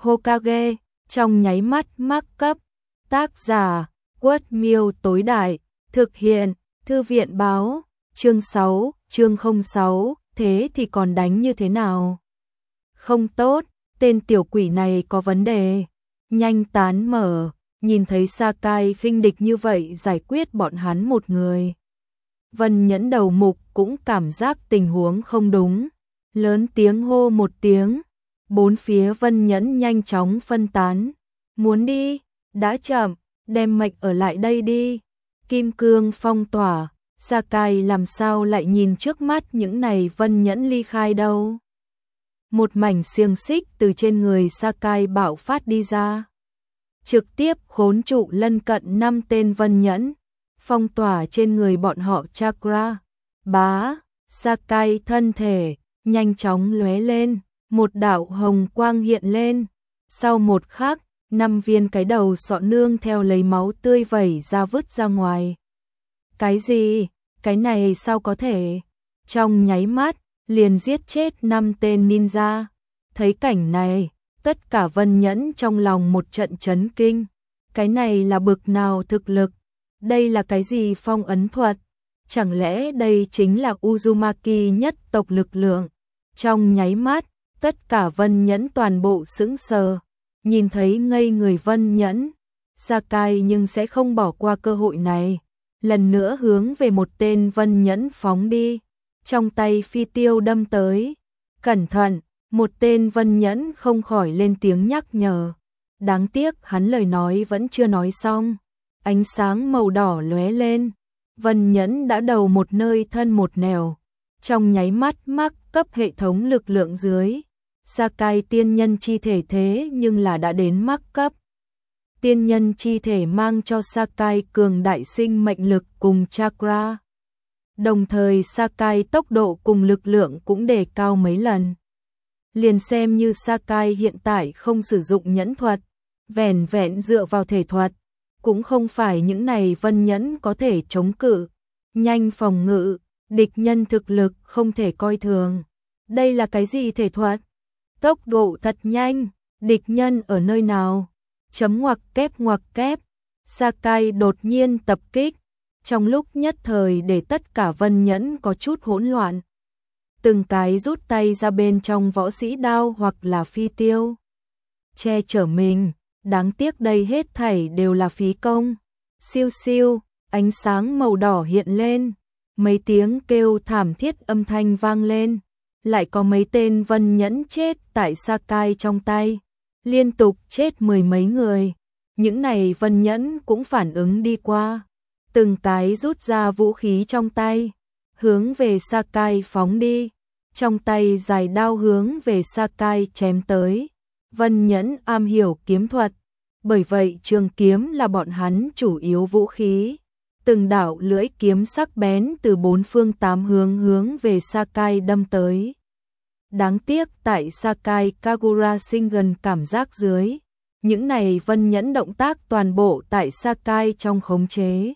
Hokage, trong nháy mắt mắc cấp. Tác giả, Quất Miêu tối đại, thực hiện, Thư viện báo, chương 6, chương 06, thế thì còn đánh như thế nào? Không tốt, tên tiểu quỷ này có vấn đề. Nhanh tán mở, nhìn thấy Sakai khinh địch như vậy giải quyết bọn hắn một người. Vân Nhẫn đầu mục cũng cảm giác tình huống không đúng. Lớn tiếng hô một tiếng. Bốn phía Vân Nhẫn nhanh chóng phân tán. Muốn đi, đã chậm, đem mệnh ở lại đây đi. Kim cương phong tỏa, Sakai làm sao lại nhìn trước mắt những này Vân Nhẫn ly khai đâu. Một mảnh xiềng xích từ trên người Sakai bạo phát đi ra. Trực tiếp khốn trụ lân cận 5 tên Vân Nhẫn, phong tỏa trên người bọn họ chakra. Bá, Sakai thân thể, nhanh chóng lóe lên, một đạo hồng quang hiện lên. Sau một khắc, 5 viên cái đầu sọ nương theo lấy máu tươi vẩy ra vứt ra ngoài. Cái gì? Cái này sao có thể? Trong nháy mắt, liền giết chết 5 tên ninja. Thấy cảnh này, tất cả Vân Nhẫn trong lòng một trận chấn kinh. Cái này là bực nào thực lực? Đây là cái gì phong ấn thuật? Chẳng lẽ đây chính là Uzumaki nhất tộc lực lượng? Trong nháy mắt, tất cả Vân Nhẫn toàn bộ sững sờ. Nhìn thấy ngây người Vân Nhẫn, Sakai nhưng sẽ không bỏ qua cơ hội này. Lần nữa hướng về một tên Vân Nhẫn phóng đi. Trong tay phi tiêu đâm tới. Cẩn thận, một tên Vân Nhẫn không khỏi lên tiếng nhắc nhở. Đáng tiếc hắn lời nói vẫn chưa nói xong. Ánh sáng màu đỏ lóe lên. Vân Nhẫn đã đầu một nơi thân một nẻo. Trong nháy mắt mắc cấp hệ thống lực lượng dưới. Sakai tiên nhân chi thể thế nhưng là đã đến mắc cấp. Tiên nhân chi thể mang cho Sakai cường đại sinh mệnh lực cùng chakra. Đồng thời Sakai tốc độ cùng lực lượng cũng đề cao mấy lần. Liền xem như Sakai hiện tại không sử dụng nhẫn thuật, vẻn vẹn dựa vào thể thuật, cũng không phải những này Vân Nhẫn có thể chống cự. Nhanh phòng ngự, địch nhân thực lực không thể coi thường. Đây là cái gì thể thuật? Tốc độ thật nhanh, địch nhân ở nơi nào? Chấm ngoặc kép. Sakai đột nhiên tập kích, trong lúc nhất thời để tất cả Vân Nhẫn có chút hỗn loạn. Từng cái rút tay ra bên trong võ sĩ đao hoặc là phi tiêu. Che chở mình, đáng tiếc đây hết thảy đều là phí công. Siêu siêu, ánh sáng màu đỏ hiện lên, mấy tiếng kêu thảm thiết âm thanh vang lên. Lại có mấy tên Vân Nhẫn chết tại Sakai trong tay. Liên tục chết mười mấy người. Những này Vân Nhẫn cũng phản ứng đi qua. Từng cái rút ra vũ khí trong tay, hướng về Sakai phóng đi. Trong tay dài đao hướng về Sakai chém tới. Vân Nhẫn am hiểu kiếm thuật, bởi vậy trường kiếm là bọn hắn chủ yếu vũ khí. Từng đạo lưỡi kiếm sắc bén từ bốn phương tám hướng hướng về Sakai đâm tới. Đáng tiếc tại Sakai Kagura Shingen cảm giác dưới, những này Vân Nhẫn động tác toàn bộ tại Sakai trong khống chế.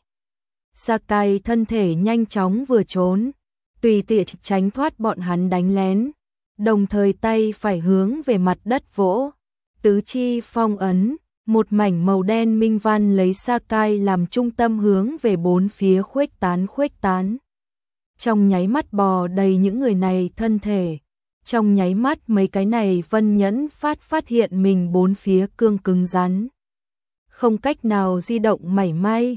Sakai thân thể nhanh chóng vừa trốn, tùy tiện tránh thoát bọn hắn đánh lén, đồng thời tay phải hướng về mặt đất vỗ. Tứ chi phong ấn, một mảnh màu đen minh văn lấy Sakai làm trung tâm hướng về bốn phía khuếch tán. Trong nháy mắt bò đầy những người này thân thể. Trong nháy mắt mấy cái này Vân Nhẫn phát hiện mình bốn phía cương cứng rắn. Không cách nào di động mảy may.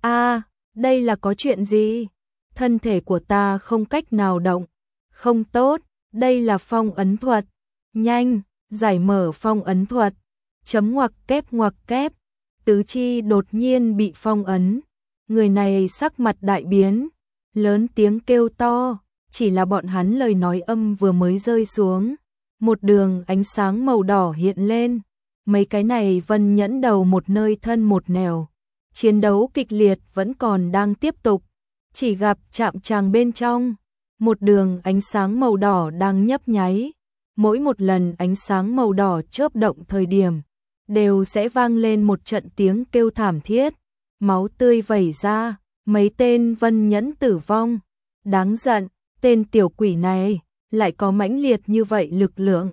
Đây là có chuyện gì? Thân thể của ta không cách nào động. Không tốt, đây là phong ấn thuật. Nhanh, giải mở phong ấn thuật. Chấm ngoặc kép. Tứ chi đột nhiên bị phong ấn. Người này sắc mặt đại biến, lớn tiếng kêu to. Chỉ là bọn hắn lời nói âm vừa mới rơi xuống, một đường ánh sáng màu đỏ hiện lên. Mấy cái này Vân Nhẫn đầu một nơi thân một nẻo. Chiến đấu kịch liệt vẫn còn đang tiếp tục. Chỉ gặp chạm tràng bên trong, một đường ánh sáng màu đỏ đang nhấp nháy. Mỗi một lần ánh sáng màu đỏ chớp động thời điểm, đều sẽ vang lên một trận tiếng kêu thảm thiết. Máu tươi vẩy ra, mấy tên Vân Nhẫn tử vong. Đáng giận. Tên tiểu quỷ này lại có mãnh liệt như vậy lực lượng.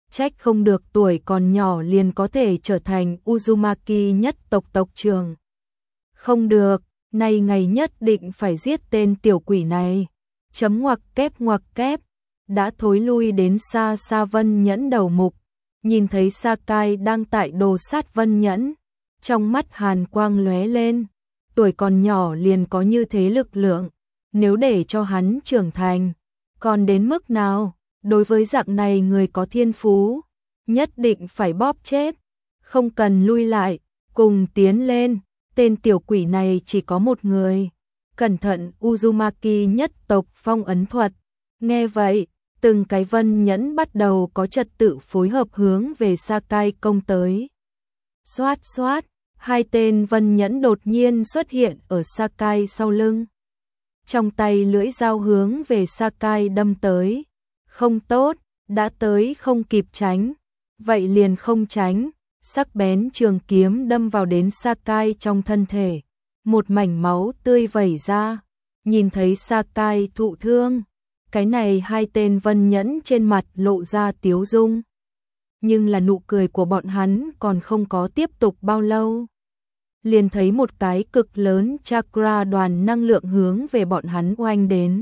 trách không được tuổi còn nhỏ liền có thể trở thành Uzumaki nhất tộc tộc trưởng. Không được, nay ngày nhất định phải giết tên tiểu quỷ này. Chấm ngoặc kép, đã thối lui đến xa xa Vân Nhẫn đầu mục, nhìn thấy Sakai đang tại đồ sát Vân Nhẫn, trong mắt hàn quang lóe lên, tuổi còn nhỏ liền có như thế lực lượng, nếu để cho hắn trưởng thành, còn đến mức nào, đối với dạng này người có thiên phú, nhất định phải bóp chết, không cần lui lại, cùng tiến lên, tên tiểu quỷ này chỉ có một người. Cẩn thận Uzumaki nhất tộc phong ấn thuật. Nghe vậy, từng cái Vân Nhẫn bắt đầu có trật tự phối hợp hướng về Sakai công tới. Xoát xoát, hai tên Vân Nhẫn đột nhiên xuất hiện ở Sakai sau lưng. Trong tay lưỡi dao hướng về Sakai đâm tới. Không tốt, đã tới không kịp tránh. Vậy liền không tránh, sắc bén trường kiếm đâm vào đến Sakai trong thân thể. Một mảnh máu tươi vẩy ra, nhìn thấy Sakai thụ thương, cái này hai tên Vân Nhẫn trên mặt lộ ra tiếu dung. Nhưng là nụ cười của bọn hắn còn không có tiếp tục bao lâu. Liền thấy một cái cực lớn chakra đoàn năng lượng hướng về bọn hắn oanh đến.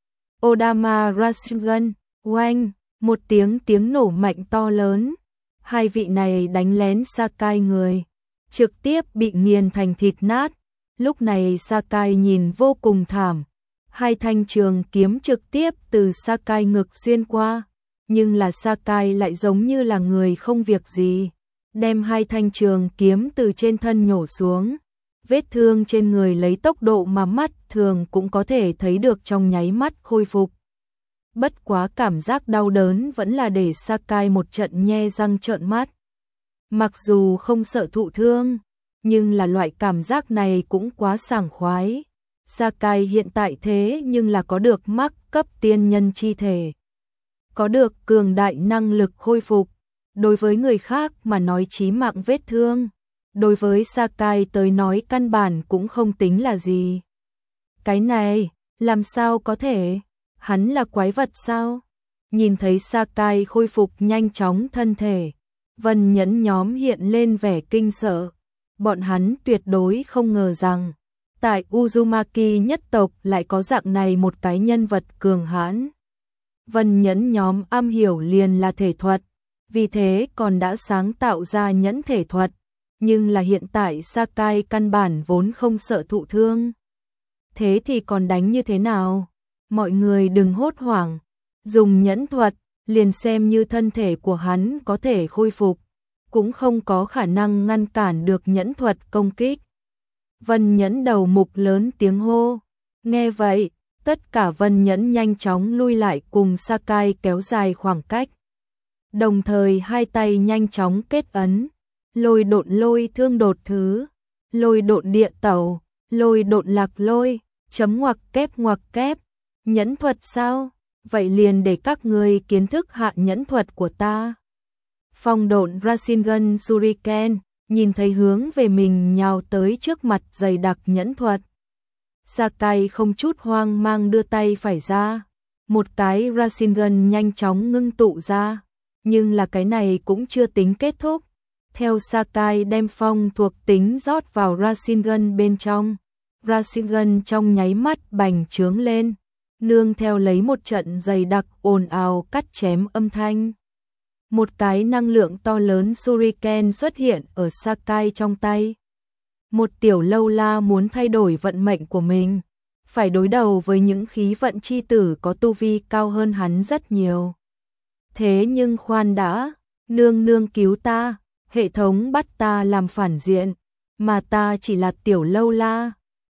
Odama Rasengan, oanh, một tiếng nổ mạnh to lớn. Hai vị này đánh lén Sakai người, trực tiếp bị nghiền thành thịt nát. Lúc này Sakai nhìn vô cùng thảm, hai thanh trường kiếm trực tiếp từ Sakai ngực xuyên qua, nhưng là Sakai lại giống như là người không việc gì, đem hai thanh trường kiếm từ trên thân nhổ xuống, vết thương trên người lấy tốc độ mà mắt thường cũng có thể thấy được trong nháy mắt khôi phục. Bất quá cảm giác đau đớn vẫn là để Sakai một trận nhe răng trợn mắt. Mặc dù không sợ thụ thương, nhưng là loại cảm giác này cũng quá sảng khoái. Sakai hiện tại thế nhưng là có được mắc cấp tiên nhân chi thể, có được cường đại năng lực khôi phục. Đối với người khác mà nói chí mạng vết thương, đối với Sakai tới nói căn bản cũng không tính là gì. Cái này, làm sao có thể? Hắn là quái vật sao? Nhìn thấy Sakai khôi phục nhanh chóng thân thể, Vân Nhẫn nhóm hiện lên vẻ kinh sợ. Bọn hắn tuyệt đối không ngờ rằng, tại Uzumaki nhất tộc lại có dạng này một cái nhân vật cường hãn. Vân Nhẫn nhóm am hiểu liền là thể thuật, vì thế còn đã sáng tạo ra nhẫn thể thuật, nhưng là hiện tại Sakai căn bản vốn không sợ thụ thương. Thế thì còn đánh như thế nào? Mọi người đừng hốt hoảng, dùng nhẫn thuật, liền xem như thân thể của hắn có thể khôi phục, cũng không có khả năng ngăn cản được nhẫn thuật công kích. Vân Nhẫn đầu mục lớn tiếng hô. Nghe vậy, tất cả Vân Nhẫn nhanh chóng lui lại cùng Sakai kéo dài khoảng cách. Đồng thời hai tay nhanh chóng kết ấn, lôi độn lôi thương đột thứ, lôi độn địa tẩu, lôi độn lạc lôi, chấm ngoặc kép, nhẫn thuật sao? Vậy liền để các ngươi kiến thức hạ nhẫn thuật của ta. Phong độn Rasengan Shuriken, nhìn thấy hướng về mình nhào tới trước mặt dày đặc nhẫn thuật. Sakai không chút hoang mang đưa tay phải ra, một cái Rasengan nhanh chóng ngưng tụ ra, nhưng là cái này cũng chưa tính kết thúc. Theo Sakai đem phong thuộc tính rót vào Rasengan bên trong, Rasengan trong nháy mắt bành trướng lên, nương theo lấy một trận dày đặc ồn ào cắt chém âm thanh. Một cái năng lượng to lớn Shuriken xuất hiện ở Sakai trong tay. Một tiểu lâu la muốn thay đổi vận mệnh của mình, phải đối đầu với những khí vận chi tử có tu vi cao hơn hắn rất nhiều. Thế nhưng khoan đã, nương nương cứu ta, hệ thống bắt ta làm phản diện, mà ta chỉ là tiểu lâu la,